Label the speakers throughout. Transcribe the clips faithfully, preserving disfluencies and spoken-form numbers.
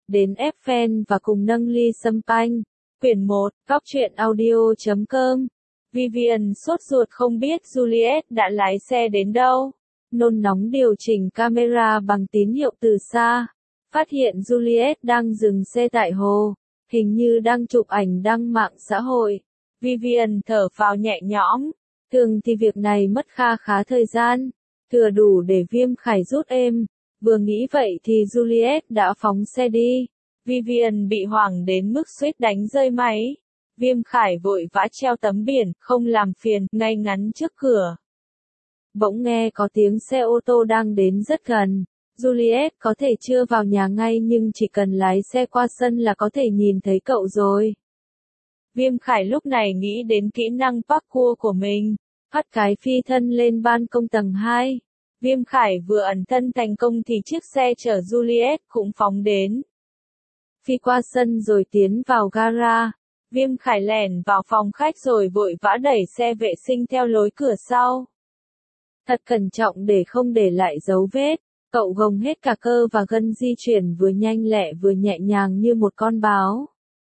Speaker 1: đến Eiffel và cùng nâng ly champagne. Quyển một, góc truyện audio chấm com. Vivian sốt ruột không biết Juliet đã lái xe đến đâu. Nôn nóng điều chỉnh camera bằng tín hiệu từ xa. Phát hiện Juliet đang dừng xe tại hồ. Hình như đang chụp ảnh đăng mạng xã hội. Vivian thở phào nhẹ nhõm. Thường thì việc này mất kha khá thời gian. Thừa đủ để Viêm Khải rút êm. Vừa nghĩ vậy thì Juliet đã phóng xe đi. Vivian bị hoảng đến mức suýt đánh rơi máy. Viêm Khải vội vã treo tấm biển, không làm phiền, ngay ngắn trước cửa. Bỗng nghe có tiếng xe ô tô đang đến rất gần. Juliet có thể chưa vào nhà ngay nhưng chỉ cần lái xe qua sân là có thể nhìn thấy cậu rồi. Viêm Khải lúc này nghĩ đến kỹ năng parkour của mình. Hất cái phi thân lên ban công tầng hai. Viêm Khải vừa ẩn thân thành công thì chiếc xe chở Juliet cũng phóng đến. Phi qua sân rồi tiến vào gara. Viêm Khải lẻn vào phòng khách rồi vội vã đẩy xe vệ sinh theo lối cửa sau. Thật cẩn trọng để không để lại dấu vết. Cậu gồng hết cả cơ và gân di chuyển vừa nhanh lẹ vừa nhẹ nhàng như một con báo.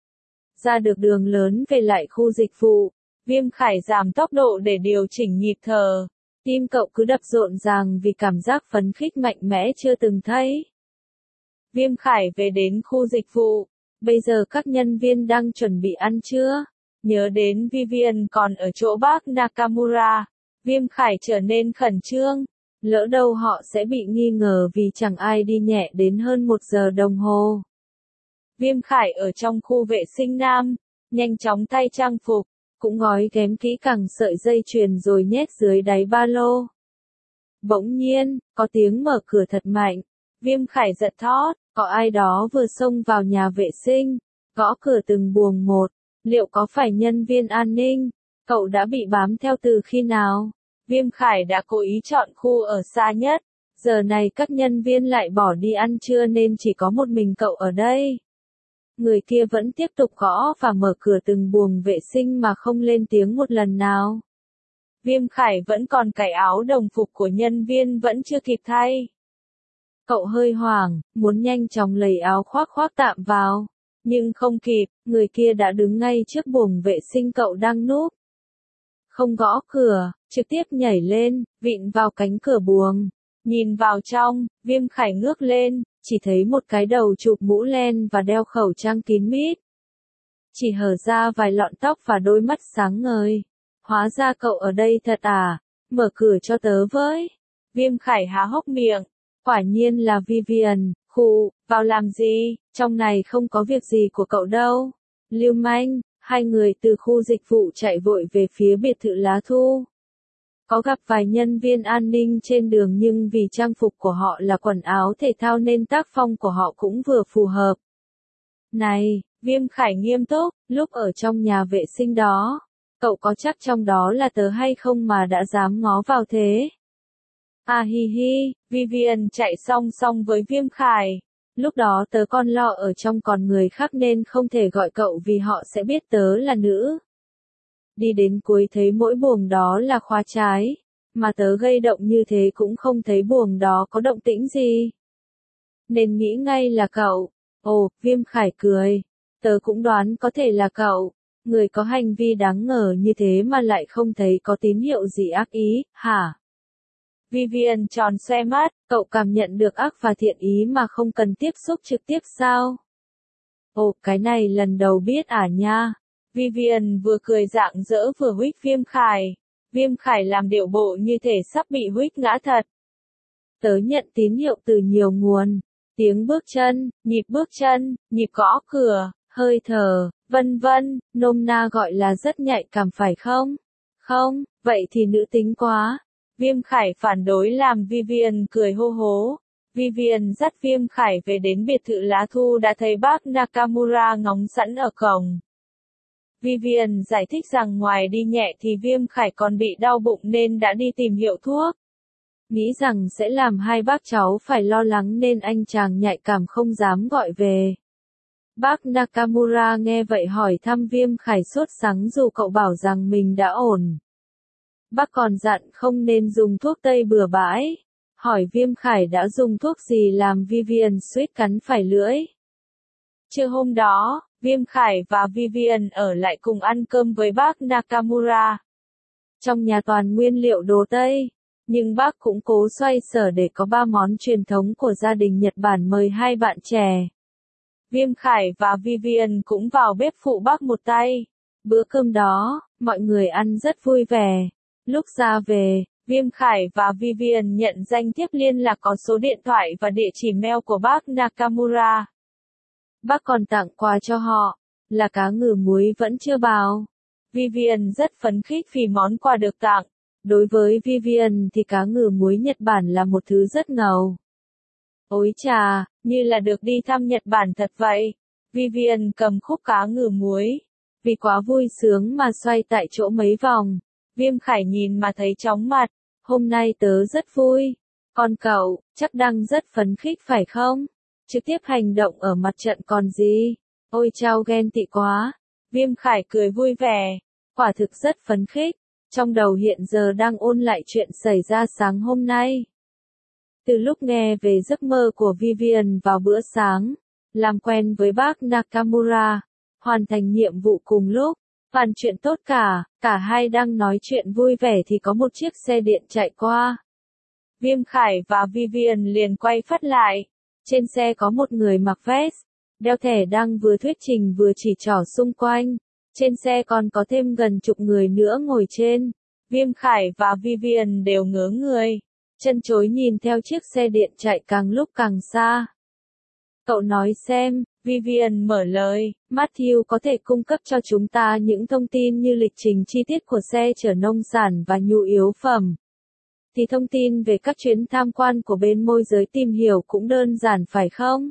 Speaker 1: Ra được đường lớn về lại khu dịch vụ. Viêm Khải giảm tốc độ để điều chỉnh nhịp thở. Tim cậu cứ đập rộn ràng vì cảm giác phấn khích mạnh mẽ chưa từng thấy. Viêm Khải về đến khu dịch vụ. Bây giờ các nhân viên đang chuẩn bị ăn trưa. Nhớ đến Vivian còn ở chỗ bác Nakamura. Viêm Khải trở nên khẩn trương. Lỡ đâu họ sẽ bị nghi ngờ vì chẳng ai đi nhẹ đến hơn một giờ đồng hồ. Viêm Khải ở trong khu vệ sinh nam. Nhanh chóng thay trang phục. Cũng gói ghém kỹ càng sợi dây chuyền rồi nhét dưới đáy ba lô. Bỗng nhiên, có tiếng mở cửa thật mạnh. Viêm Khải giật thót, có ai đó vừa xông vào nhà vệ sinh, gõ cửa từng buồng một. Liệu có phải nhân viên an ninh? Cậu đã bị bám theo từ khi nào? Viêm Khải đã cố ý chọn khu ở xa nhất. Giờ này các nhân viên lại bỏ đi ăn trưa nên chỉ có một mình cậu ở đây. Người kia vẫn tiếp tục gõ và mở cửa từng buồng vệ sinh mà không lên tiếng một lần nào. Viêm Khải vẫn còn cài áo đồng phục của nhân viên vẫn chưa kịp thay. Cậu hơi hoảng, muốn nhanh chóng lấy áo khoác khoác tạm vào. Nhưng không kịp, người kia đã đứng ngay trước buồng vệ sinh cậu đang núp. Không gõ cửa, trực tiếp nhảy lên, vịn vào cánh cửa buồng. Nhìn vào trong, Viêm Khải ngước lên, chỉ thấy một cái đầu chụp mũ len và đeo khẩu trang kín mít. Chỉ hở ra vài lọn tóc và đôi mắt sáng ngời. Hóa ra cậu ở đây thật à? Mở cửa cho tớ với. Viêm Khải há hốc miệng. Quả nhiên là Vivian. Khụ, vào làm gì? Trong này không có việc gì của cậu đâu. Lưu manh. Hai người từ khu dịch vụ chạy vội về phía biệt thự Lá Thu. Có gặp vài nhân viên an ninh trên đường nhưng vì trang phục của họ là quần áo thể thao nên tác phong của họ cũng vừa phù hợp. Này, Viêm Khải nghiêm túc, lúc ở trong nhà vệ sinh đó, cậu có chắc trong đó là tớ hay không mà đã dám ngó vào thế? À hi hi, Vivian chạy song song với Viêm Khải. Lúc đó tớ còn lo ở trong còn người khác nên không thể gọi cậu vì họ sẽ biết tớ là nữ. Đi đến cuối thấy mỗi buồng đó là khóa trái, mà tớ gây động như thế cũng không thấy buồng đó có động tĩnh gì. Nên nghĩ ngay là cậu. Ồ, Viêm Khải cười. Tớ cũng đoán có thể là cậu. Người có hành vi đáng ngờ như thế mà lại không thấy có tín hiệu gì ác ý, hả? Vivian tròn xoe mắt, cậu cảm nhận được ác và thiện ý mà không cần tiếp xúc trực tiếp sao? Ồ, cái này lần đầu biết à nha. Vivian vừa cười rạng rỡ vừa huých Viêm Khải. Viêm Khải làm điệu bộ như thể sắp bị huých ngã thật. Tớ nhận tín hiệu từ nhiều nguồn. Tiếng bước chân, nhịp bước chân, nhịp gõ cửa, hơi thở, vân vân, nôm na gọi là rất nhạy cảm phải không? Không, vậy thì nữ tính quá. Viêm Khải phản đối làm Vivian cười hô hố. Vivian dắt Viêm Khải về đến biệt thự Lá Thu đã thấy bác Nakamura ngóng sẵn ở cổng. Vivian giải thích rằng ngoài đi nhẹ thì Viêm Khải còn bị đau bụng nên đã đi tìm hiệu thuốc. Nghĩ rằng sẽ làm hai bác cháu phải lo lắng nên anh chàng nhạy cảm không dám gọi về. Bác Nakamura nghe vậy hỏi thăm Viêm Khải sốt sắng dù cậu bảo rằng mình đã ổn. Bác còn dặn không nên dùng thuốc tây bừa bãi. Hỏi Viêm Khải đã dùng thuốc gì làm Vivian suýt cắn phải lưỡi. Trưa hôm đó, Viêm Khải và Vivian ở lại cùng ăn cơm với bác Nakamura. Trong nhà toàn nguyên liệu đồ Tây, nhưng bác cũng cố xoay sở để có ba món truyền thống của gia đình Nhật Bản mời hai bạn trẻ. Viêm Khải và Vivian cũng vào bếp phụ bác một tay. Bữa cơm đó, mọi người ăn rất vui vẻ. Lúc ra về, Viêm Khải và Vivian nhận danh thiếp liên lạc có số điện thoại và địa chỉ mail của bác Nakamura. Bác còn tặng quà cho họ, là cá ngừ muối vẫn chưa bào. Vivian rất phấn khích vì món quà được tặng. Đối với Vivian thì cá ngừ muối Nhật Bản là một thứ rất ngầu. Ôi chà, như là được đi thăm Nhật Bản thật vậy. Vivian cầm khúc cá ngừ muối. Vì quá vui sướng mà xoay tại chỗ mấy vòng. Viêm Khải nhìn mà thấy chóng mặt. Hôm nay tớ rất vui. Còn cậu, chắc đang rất phấn khích phải không? Trực tiếp hành động ở mặt trận còn gì? Ôi chao ghen tị quá. Viêm Khải cười vui vẻ. Quả thực rất phấn khích. Trong đầu hiện giờ đang ôn lại chuyện xảy ra sáng hôm nay. Từ lúc nghe về giấc mơ của Vivian vào bữa sáng, làm quen với bác Nakamura, hoàn thành nhiệm vụ cùng lúc, toàn chuyện tốt cả, cả hai đang nói chuyện vui vẻ thì có một chiếc xe điện chạy qua. Viêm Khải và Vivian liền quay phắt lại. Trên xe có một người mặc vest, đeo thẻ đang vừa thuyết trình vừa chỉ trỏ xung quanh. Trên xe còn có thêm gần chục người nữa ngồi trên. Viêm Khải và Vivian đều ngớ người, chân chối nhìn theo chiếc xe điện chạy càng lúc càng xa. Cậu nói xem, Vivian mở lời, Matthew có thể cung cấp cho chúng ta những thông tin như lịch trình chi tiết của xe chở nông sản và nhu yếu phẩm. Thì thông tin về các chuyến tham quan của bên môi giới tìm hiểu cũng đơn giản phải không?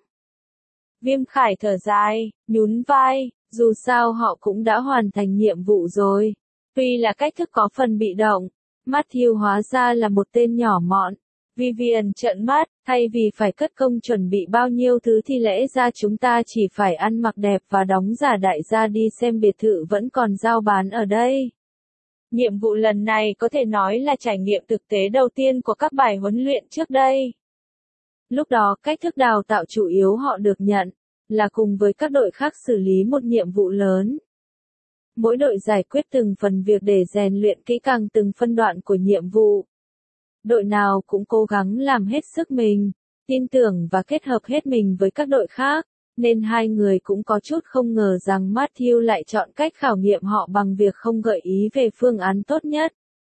Speaker 1: Viêm Khải thở dài, nhún vai, dù sao họ cũng đã hoàn thành nhiệm vụ rồi. Tuy là cách thức có phần bị động, Matthew hóa ra là một tên nhỏ mọn. Vivian trợn mắt, thay vì phải cất công chuẩn bị bao nhiêu thứ thì lẽ ra chúng ta chỉ phải ăn mặc đẹp và đóng giả đại gia đi xem biệt thự vẫn còn giao bán ở đây. Nhiệm vụ lần này có thể nói là trải nghiệm thực tế đầu tiên của các bài huấn luyện trước đây. Lúc đó cách thức đào tạo chủ yếu họ được nhận, là cùng với các đội khác xử lý một nhiệm vụ lớn. Mỗi đội giải quyết từng phần việc để rèn luyện kỹ càng từng phân đoạn của nhiệm vụ. Đội nào cũng cố gắng làm hết sức mình, tin tưởng và kết hợp hết mình với các đội khác, nên hai người cũng có chút không ngờ rằng Matthew lại chọn cách khảo nghiệm họ bằng việc không gợi ý về phương án tốt nhất.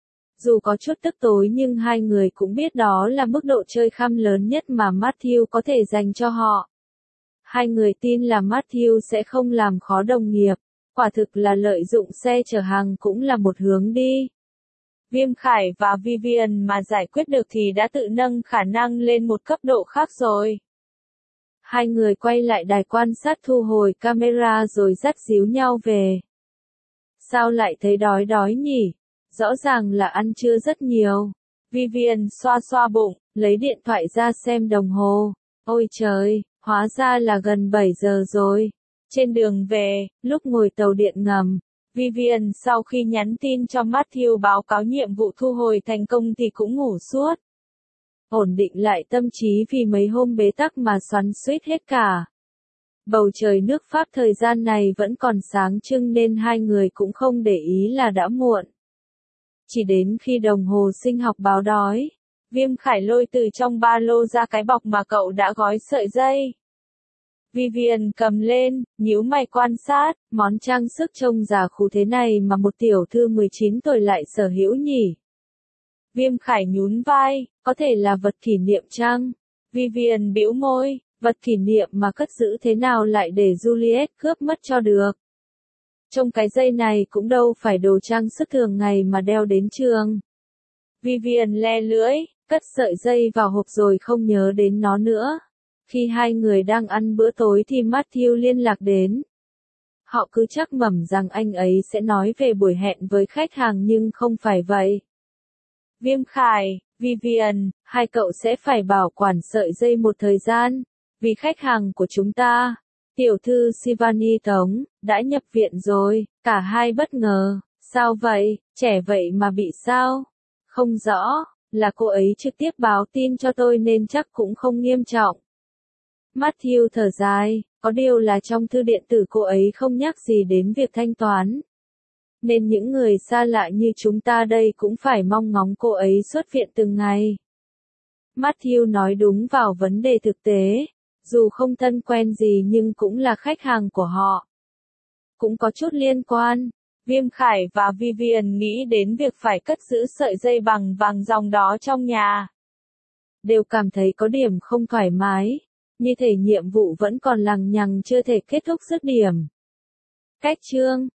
Speaker 1: Dù có chút tức tối nhưng hai người cũng biết đó là mức độ chơi khăm lớn nhất mà Matthew có thể dành cho họ. Hai người tin là Matthew sẽ không làm khó đồng nghiệp, quả thực là lợi dụng xe chở hàng cũng là một hướng đi. Viêm Khải và Vivian mà giải quyết được thì đã tự nâng khả năng lên một cấp độ khác rồi. Hai người quay lại đài quan sát thu hồi camera rồi dắt díu nhau về. Sao lại thấy đói đói nhỉ? Rõ ràng là ăn trưa rất nhiều. Vivian xoa xoa bụng, lấy điện thoại ra xem đồng hồ. Ôi trời, hóa ra là gần bảy giờ rồi. Trên đường về, lúc ngồi tàu điện ngầm, Vivian sau khi nhắn tin cho Matthew báo cáo nhiệm vụ thu hồi thành công thì cũng ngủ suốt. Ổn định lại tâm trí vì mấy hôm bế tắc mà xoắn xuýt hết cả. Bầu trời nước Pháp thời gian này vẫn còn sáng trưng nên hai người cũng không để ý là đã muộn. Chỉ đến khi đồng hồ sinh học báo đói, Viêm Khải lôi từ trong ba lô ra cái bọc mà cậu đã gói sợi dây. Vivian cầm lên, nhíu mày quan sát, món trang sức trông già khú thế này mà một tiểu thư mười chín tuổi lại sở hữu nhỉ. Viêm Khải nhún vai, có thể là vật kỷ niệm chăng? Vivian bĩu môi, vật kỷ niệm mà cất giữ thế nào lại để Juliet cướp mất cho được. Trong cái dây này cũng đâu phải đồ trang sức thường ngày mà đeo đến trường. Vivian le lưỡi, cất sợi dây vào hộp rồi không nhớ đến nó nữa. Khi hai người đang ăn bữa tối thì Matthew liên lạc đến. Họ cứ chắc mẩm rằng anh ấy sẽ nói về buổi hẹn với khách hàng nhưng không phải vậy. Viêm Khải, Vivian, hai cậu sẽ phải bảo quản sợi dây một thời gian, vì khách hàng của chúng ta, tiểu thư Shivani Tống, đã nhập viện rồi. Cả hai bất ngờ, sao vậy, trẻ vậy mà bị sao? Không rõ, là cô ấy trực tiếp báo tin cho tôi nên chắc cũng không nghiêm trọng. Matthew thở dài, Có điều là trong thư điện tử cô ấy không nhắc gì đến việc thanh toán. Nên những người xa lạ như chúng ta đây cũng phải mong ngóng cô ấy xuất viện từng ngày. Matthew nói đúng vào vấn đề thực tế. Dù không thân quen gì nhưng cũng là khách hàng của họ. Cũng có chút liên quan. Viêm Khải và Vivian nghĩ đến việc phải cất giữ sợi dây bằng vàng ròng đó trong nhà. Đều cảm thấy có điểm không thoải mái. Như thể nhiệm vụ vẫn còn lằng nhằng chưa thể kết thúc dứt điểm. Cách chương